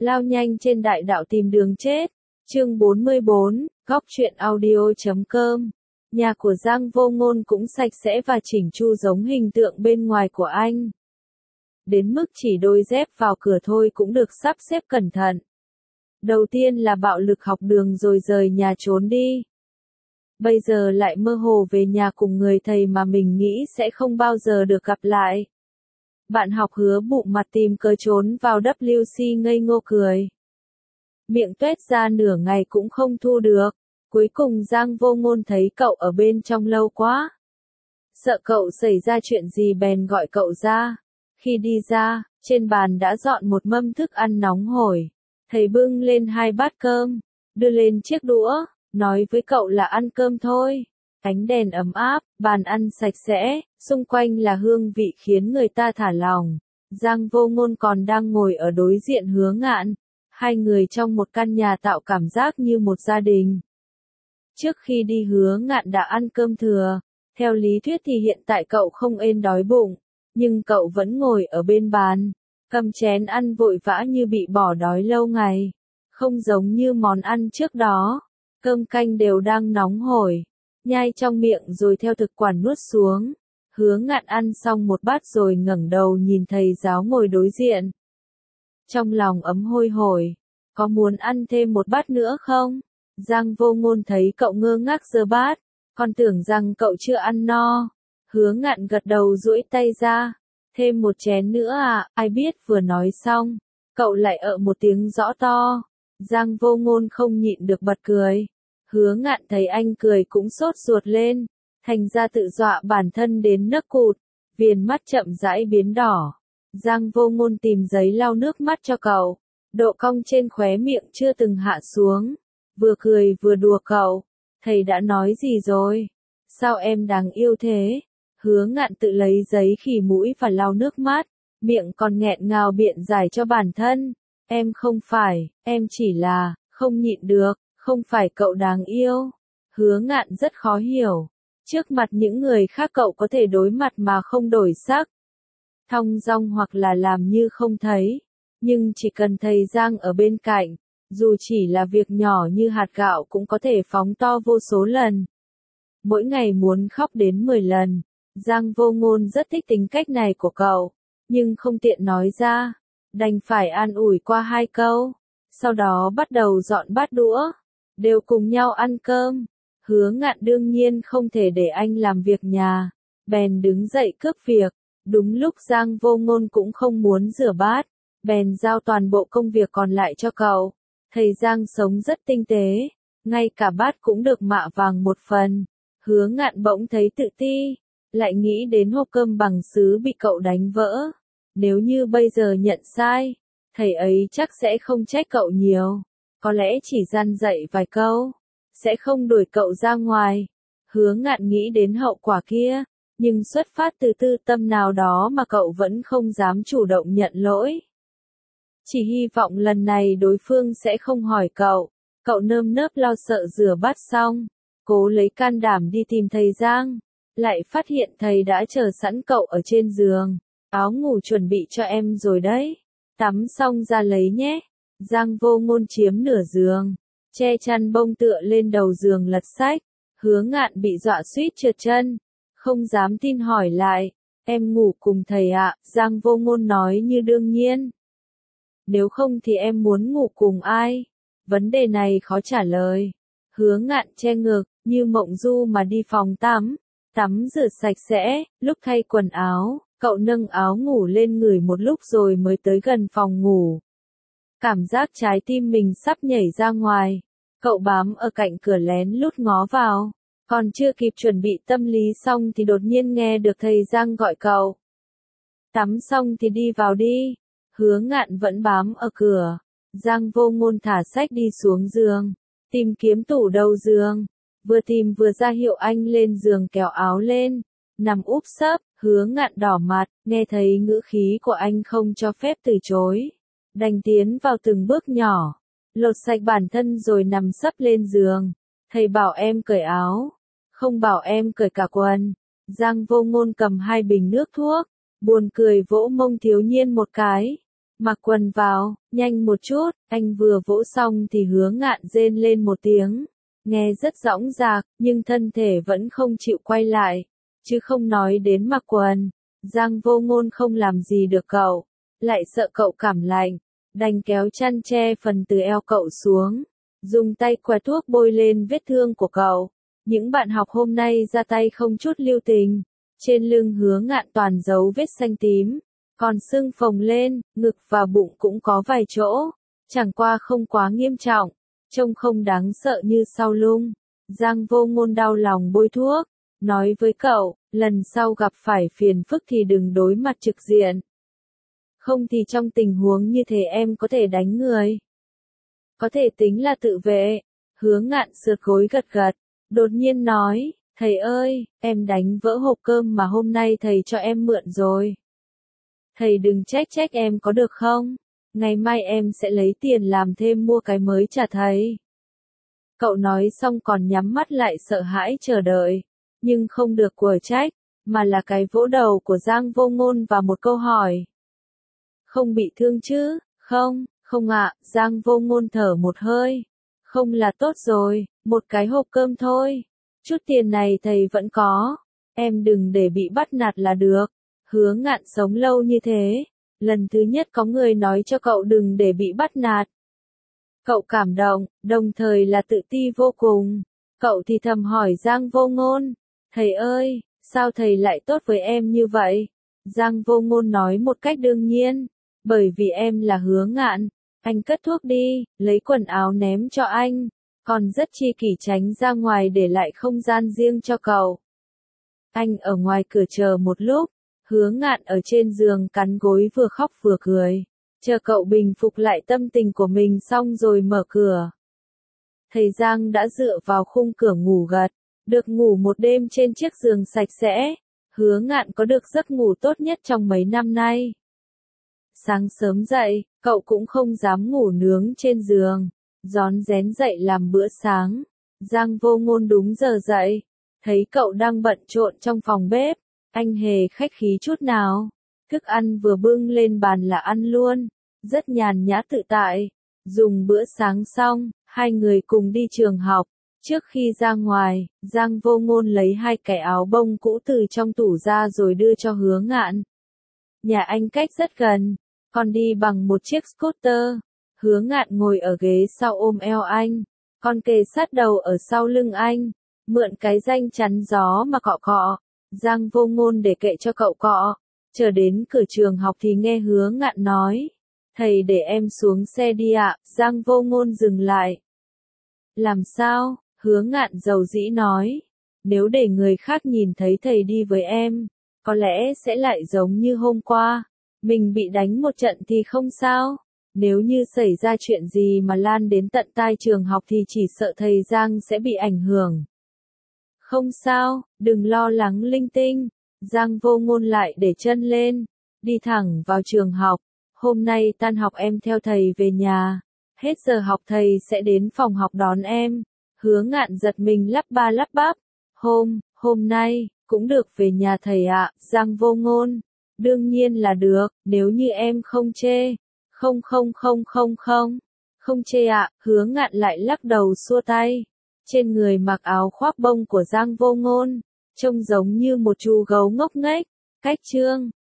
lao nhanh trên đại đạo tìm đường chết. Chương 44, Góc truyện audio.com. Nhà của Giang Vô Ngôn cũng sạch sẽ và chỉnh chu giống hình tượng bên ngoài của anh. Đến mức chỉ đôi dép vào cửa thôi cũng được sắp xếp cẩn thận. Đầu tiên là bạo lực học đường rồi rời nhà trốn đi. Bây giờ lại mơ hồ về nhà cùng người thầy mà mình nghĩ sẽ không bao giờ được gặp lại. Bạn học hứa bụng mặt tìm cớ trốn vào WC ngây ngô cười. Miệng tuét ra nửa ngày cũng không thu được. Cuối cùng Giang Vô Ngôn thấy cậu ở bên trong lâu quá. Sợ cậu xảy ra chuyện gì bèn gọi cậu ra. Khi đi ra, trên bàn đã dọn một mâm thức ăn nóng hổi. Thầy bưng lên 2 bát cơm, đưa lên chiếc đũa, nói với cậu là ăn cơm thôi. Ánh đèn ấm áp, bàn ăn sạch sẽ, xung quanh là hương vị khiến người ta thả lỏng. Giang Vô Ngôn còn đang ngồi ở đối diện Hứa Ngạn. Hai người trong một căn nhà tạo cảm giác như một gia đình. Trước khi đi Hứa Ngạn đã ăn cơm thừa. Theo lý thuyết thì hiện tại cậu không ên đói bụng, nhưng cậu vẫn ngồi ở bên bàn, cầm chén ăn vội vã như bị bỏ đói lâu ngày. Không giống như món ăn trước đó, cơm canh đều đang nóng hổi, nhai trong miệng rồi theo thực quản nuốt xuống. Hứa Ngạn ăn xong một bát rồi ngẩng đầu nhìn thầy giáo ngồi đối diện. Trong lòng ấm hôi hổi, có muốn ăn thêm một bát nữa không? Giang Vô Ngôn thấy cậu ngơ ngác giơ bát, còn tưởng rằng cậu chưa ăn no. Hứa Ngạn gật đầu duỗi tay ra, thêm một chén nữa à, ai biết vừa nói xong, cậu lại một tiếng rõ to. Giang Vô Ngôn không nhịn được bật cười. Hứa Ngạn thấy anh cười cũng sốt ruột lên, thành ra tự dọa bản thân đến nấc cụt, viền mắt chậm rãi biến đỏ. Giang Vô Ngôn tìm giấy lau nước mắt cho cậu, độ cong trên khóe miệng chưa từng hạ xuống, vừa cười vừa đùa cậu. Thầy đã nói gì rồi? Sao em đáng yêu thế? Hứa Ngạn tự lấy giấy khỉ mũi và lau nước mắt, miệng còn nghẹn ngào biện giải cho bản thân. Em không phải, em chỉ là, không nhịn được, không phải cậu đáng yêu. Hứa Ngạn rất khó hiểu. Trước mặt những người khác cậu có thể đối mặt mà không đổi sắc, thong dong hoặc là làm như không thấy. Nhưng chỉ cần thầy Giang ở bên cạnh, dù chỉ là việc nhỏ như hạt gạo cũng có thể phóng to vô số lần. Mỗi ngày muốn khóc đến 10 lần. Giang Vô Ngôn rất thích tính cách này của cậu, nhưng không tiện nói ra, đành phải an ủi qua 2 câu. Sau đó bắt đầu dọn bát đũa, đều cùng nhau ăn cơm. Hứa Ngạn đương nhiên không thể để anh làm việc nhà, bèn đứng dậy cướp việc. Đúng lúc Giang Vô Ngôn cũng không muốn rửa bát, bèn giao toàn bộ công việc còn lại cho cậu. Thầy Giang sống rất tinh tế, ngay cả bát cũng được mạ vàng một phần. Hứa Ngạn bỗng thấy tự ti, lại nghĩ đến hộp cơm bằng sứ bị cậu đánh vỡ. Nếu như bây giờ nhận sai, thầy ấy chắc sẽ không trách cậu nhiều, có lẽ chỉ gian dạy vài câu, sẽ không đuổi cậu ra ngoài. Hứa Ngạn nghĩ đến hậu quả kia, nhưng xuất phát từ tư tâm nào đó mà cậu vẫn không dám chủ động nhận lỗi. Chỉ hy vọng lần này đối phương sẽ không hỏi cậu. Cậu nơm nớp lo sợ rửa bát xong, cố lấy can đảm đi tìm thầy Giang, lại phát hiện thầy đã chờ sẵn cậu ở trên giường. Áo ngủ chuẩn bị cho em rồi đấy, tắm xong ra lấy nhé. Giang Vô Ngôn chiếm nửa giường, che chăn bông tựa lên đầu giường lật sách. Hứa Ngạn bị dọa suýt trượt chân, không dám tin hỏi lại, em ngủ cùng thầy ạ? Giang Vô Ngôn nói như đương nhiên. Nếu không thì em muốn ngủ cùng ai? Vấn đề này khó trả lời. Hứa Ngạn che ngực, như mộng du mà đi phòng tắm, tắm rửa sạch sẽ. Lúc thay quần áo, cậu nâng áo ngủ lên ngửi một lúc rồi mới tới gần phòng ngủ. Cảm giác trái tim mình sắp nhảy ra ngoài. Cậu bám ở cạnh cửa lén lút ngó vào. Còn chưa kịp chuẩn bị tâm lý xong thì đột nhiên nghe được thầy Giang gọi cậu. Tắm xong thì đi vào đi. Hứa Ngạn vẫn bám ở cửa. Giang Vô Ngôn thả sách đi xuống giường, tìm kiếm tủ đầu giường. Vừa tìm vừa ra hiệu anh lên giường kéo áo lên, nằm úp sấp. Hứa Ngạn đỏ mặt, nghe thấy ngữ khí của anh không cho phép từ chối, đành tiến vào từng bước nhỏ, lột sạch bản thân rồi nằm sấp lên giường. Thầy bảo em cởi áo, không bảo em cởi cả quần. Giang Vô Ngôn cầm 2 bình nước thuốc, buồn cười vỗ mông thiếu nhiên một cái. Mặc quần vào, nhanh một chút, anh vừa vỗ xong thì Hứa Ngạn rên lên một tiếng. Nghe rất dõng dạc, nhưng thân thể vẫn không chịu quay lại. Chứ không nói đến mặc quần. Giang Vô Ngôn không làm gì được cậu. Lại sợ cậu cảm lạnh. Đành kéo chăn che phần từ eo cậu xuống. Dùng tay quẹt thuốc bôi lên vết thương của cậu. Những bạn học hôm nay ra tay không chút lưu tình. Trên lưng Hứa Ngạn toàn dấu vết xanh tím. Còn sưng phồng lên, ngực và bụng cũng có vài chỗ. Chẳng qua không quá nghiêm trọng. Trông không đáng sợ như sau lưng. Giang Vô Ngôn đau lòng bôi thuốc. Nói với cậu, lần sau gặp phải phiền phức thì đừng đối mặt trực diện. Không thì trong tình huống như thế em có thể đánh người. Có thể tính là tự vệ. Hứa Ngạn sượt gối gật gật. Đột nhiên nói, thầy ơi, em đánh vỡ hộp cơm mà hôm nay thầy cho em mượn rồi. Thầy đừng trách em có được không? Ngày mai em sẽ lấy tiền làm thêm mua cái mới trả thầy. Cậu nói xong còn nhắm mắt lại sợ hãi chờ đợi. Nhưng không được của trách, mà là cái vỗ đầu của Giang Vô Ngôn và một câu hỏi. Không bị thương chứ? Không ạ, Giang Vô Ngôn thở một hơi. Không là tốt rồi, một cái hộp cơm thôi. Chút tiền này thầy vẫn có. Em đừng để bị bắt nạt là được. Hứa Ngạn sống lâu như thế. Lần thứ nhất có người nói cho cậu đừng để bị bắt nạt. Cậu cảm động, đồng thời là tự ti vô cùng. Cậu thì thầm hỏi Giang Vô Ngôn. Thầy ơi, sao thầy lại tốt với em như vậy? Giang Vô Ngôn nói một cách đương nhiên. Bởi vì em là Hứa Ngạn. Anh cất thuốc đi, lấy quần áo ném cho anh. Còn rất chi kỷ tránh ra ngoài để lại không gian riêng cho cậu. Anh ở ngoài cửa chờ một lúc. Hứa Ngạn ở trên giường cắn gối vừa khóc vừa cười. Chờ cậu bình phục lại tâm tình của mình xong rồi mở cửa. Thầy Giang đã dựa vào khung cửa ngủ gật. Được ngủ một đêm trên chiếc giường sạch sẽ. Hứa Ngạn có được giấc ngủ tốt nhất trong mấy năm nay. Sáng sớm dậy, cậu cũng không dám ngủ nướng trên giường. Rón rén dậy làm bữa sáng. Giang Vô Ngôn đúng giờ dậy. Thấy cậu đang bận rộn trong phòng bếp. Anh hề khách khí chút nào. Thức ăn vừa bưng lên bàn là ăn luôn. Rất nhàn nhã tự tại. Dùng bữa sáng xong, hai người cùng đi trường học. Trước khi ra ngoài, Giang Vô Ngôn lấy hai cái áo bông cũ từ trong tủ ra rồi đưa cho Hứa Ngạn. Nhà anh cách rất gần, con đi bằng một chiếc scooter. Hứa Ngạn ngồi ở ghế sau ôm eo anh, con kề sát đầu ở sau lưng anh, mượn cái danh chắn gió mà cọ cọ. Giang Vô Ngôn để kệ cho cậu cọ. Chờ đến cửa trường học thì nghe Hứa Ngạn nói. Thầy để em xuống xe đi ạ. Giang Vô Ngôn dừng lại. Làm sao? Hứa Ngạn dầu dĩ nói. Nếu để người khác nhìn thấy thầy đi với em, có lẽ sẽ lại giống như hôm qua. Mình bị đánh một trận thì không sao. Nếu như xảy ra chuyện gì mà lan đến tận tai trường học thì chỉ sợ thầy Giang sẽ bị ảnh hưởng. Không sao, đừng lo lắng linh tinh. Giang Vô Ngôn lại để chân lên. Đi thẳng vào trường học. Hôm nay tan học em theo thầy về nhà. Hết giờ học thầy sẽ đến phòng học đón em. Hứa Ngạn giật mình lắp ba lắp bắp. Hôm nay, cũng được về nhà thầy ạ. Giang Vô Ngôn. Đương nhiên là được, nếu như em không chê. Không chê ạ. Hứa Ngạn lại lắc đầu xua tay. Trên người mặc áo khoác bông của Giang Vô Ngôn. Trông giống như một chú gấu ngốc nghếch. Cách chương.